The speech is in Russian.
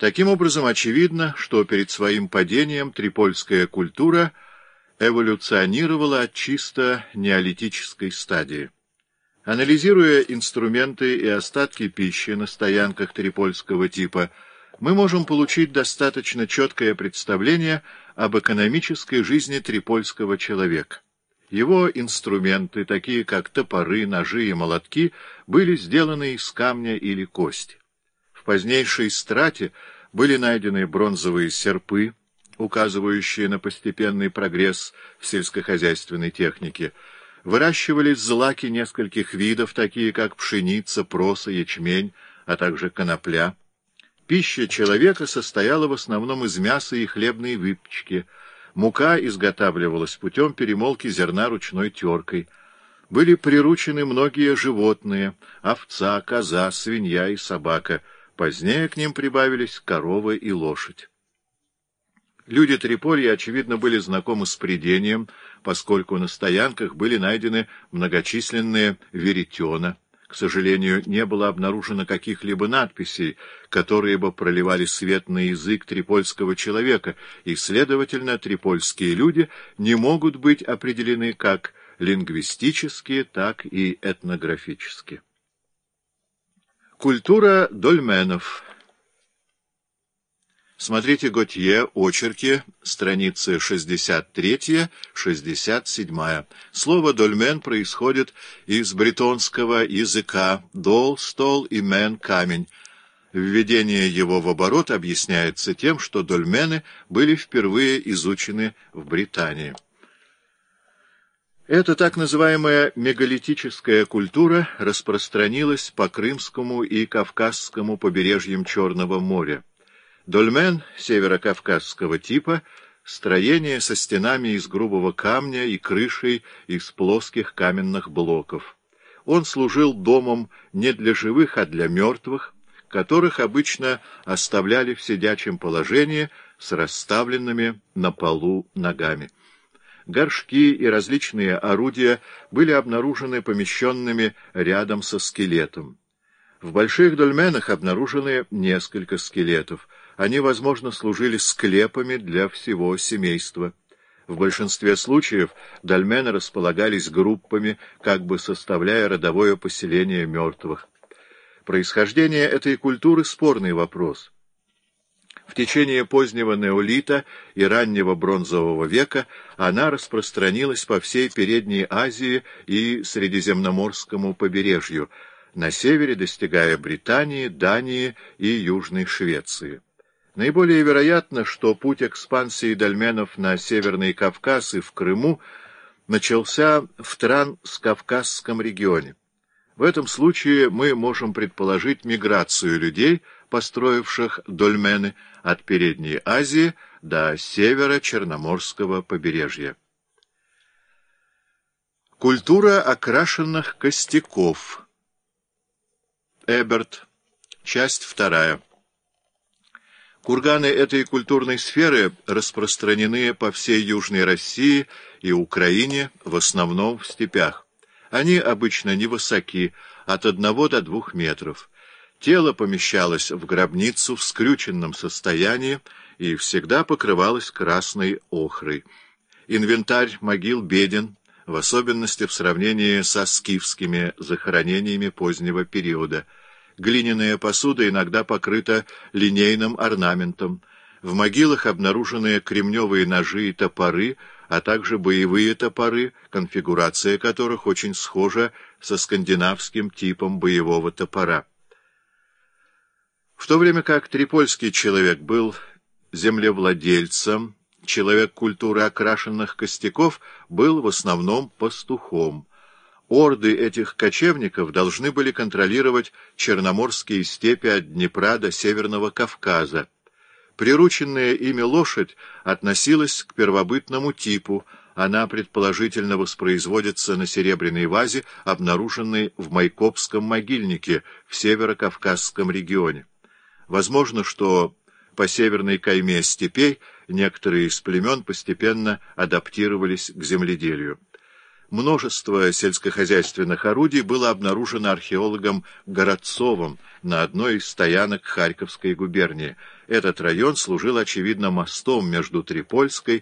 Таким образом, очевидно, что перед своим падением трипольская культура эволюционировала от чисто неолитической стадии. Анализируя инструменты и остатки пищи на стоянках трипольского типа, мы можем получить достаточно четкое представление об экономической жизни трипольского человека. Его инструменты, такие как топоры, ножи и молотки, были сделаны из камня или кости. В позднейшей страте были найдены бронзовые серпы, указывающие на постепенный прогресс в сельскохозяйственной технике. Выращивались злаки нескольких видов, такие как пшеница, проса, ячмень, а также конопля. Пища человека состояла в основном из мяса и хлебной выпечки. Мука изготавливалась путем перемолки зерна ручной теркой. Были приручены многие животные — овца, коза, свинья и собака. Позднее к ним прибавились корова и лошадь. Люди Триполья, очевидно, были знакомы с прядением, поскольку на стоянках были найдены многочисленные веретена. К сожалению, не было обнаружено каких-либо надписей, которые бы проливали свет на язык трипольского человека, и, следовательно, трипольские люди не могут быть определены как лингвистически, так и этнографически. Культура дольменов. Смотрите Готье, очерки, страницы 63-67. Слово «дольмен» происходит из бретонского языка «дол» — стол и «мен» — камень. Введение его в оборот объясняется тем, что дольмены были впервые изучены в Британии. Эта так называемая мегалитическая культура распространилась по Крымскому и Кавказскому побережьям Черного моря. Дольмен северокавказского типа — строение со стенами из грубого камня и крышей из плоских каменных блоков. Он служил домом не для живых, а для мертвых, которых обычно оставляли в сидячем положении с расставленными на полу ногами. Горшки и различные орудия были обнаружены помещенными рядом со скелетом. В больших дольменах обнаружены несколько скелетов. Они, возможно, служили склепами для всего семейства. В большинстве случаев дольмены располагались группами, как бы составляя родовое поселение мертвых. Происхождение этой культуры — спорный вопрос. В течение позднего неолита и раннего бронзового века она распространилась по всей Передней Азии и Средиземноморскому побережью, на севере достигая Британии, Дании и Южной Швеции. Наиболее вероятно, что путь экспансии дольменов на Северный Кавказ и в Крыму начался в Транскавказском регионе. В этом случае мы можем предположить миграцию людей, построивших дольмены, от Передней Азии до севера Черноморского побережья. Культура окрашенных костяков. Эберт. Часть 2. Курганы этой культурной сферы распространены по всей Южной России и Украине, в основном в степях. Они обычно невысоки, от 1 до 2 метров. Тело помещалось в гробницу в скрюченном состоянии и всегда покрывалось красной охрой. Инвентарь могил беден, в особенности в сравнении со скифскими захоронениями позднего периода. Глиняная посуда иногда покрыта линейным орнаментом. В могилах обнаружены кремневые ножи и топоры, а также боевые топоры, конфигурация которых очень схожа со скандинавским типом боевого топора. В то время как трипольский человек был землевладельцем, человек культуры окрашенных костяков был в основном пастухом. Орды этих кочевников должны были контролировать черноморские степи от Днепра до Северного Кавказа. Прирученная ими лошадь относилась к первобытному типу, она предположительно воспроизводится на серебряной вазе, обнаруженной в Майкопском могильнике в Северокавказском регионе. Возможно, что по северной кайме степей некоторые из племен постепенно адаптировались к земледелию. Множество сельскохозяйственных орудий было обнаружено археологом Городцовым на одной из стоянок Харьковской губернии. Этот район служил, очевидно, мостом между Трипольской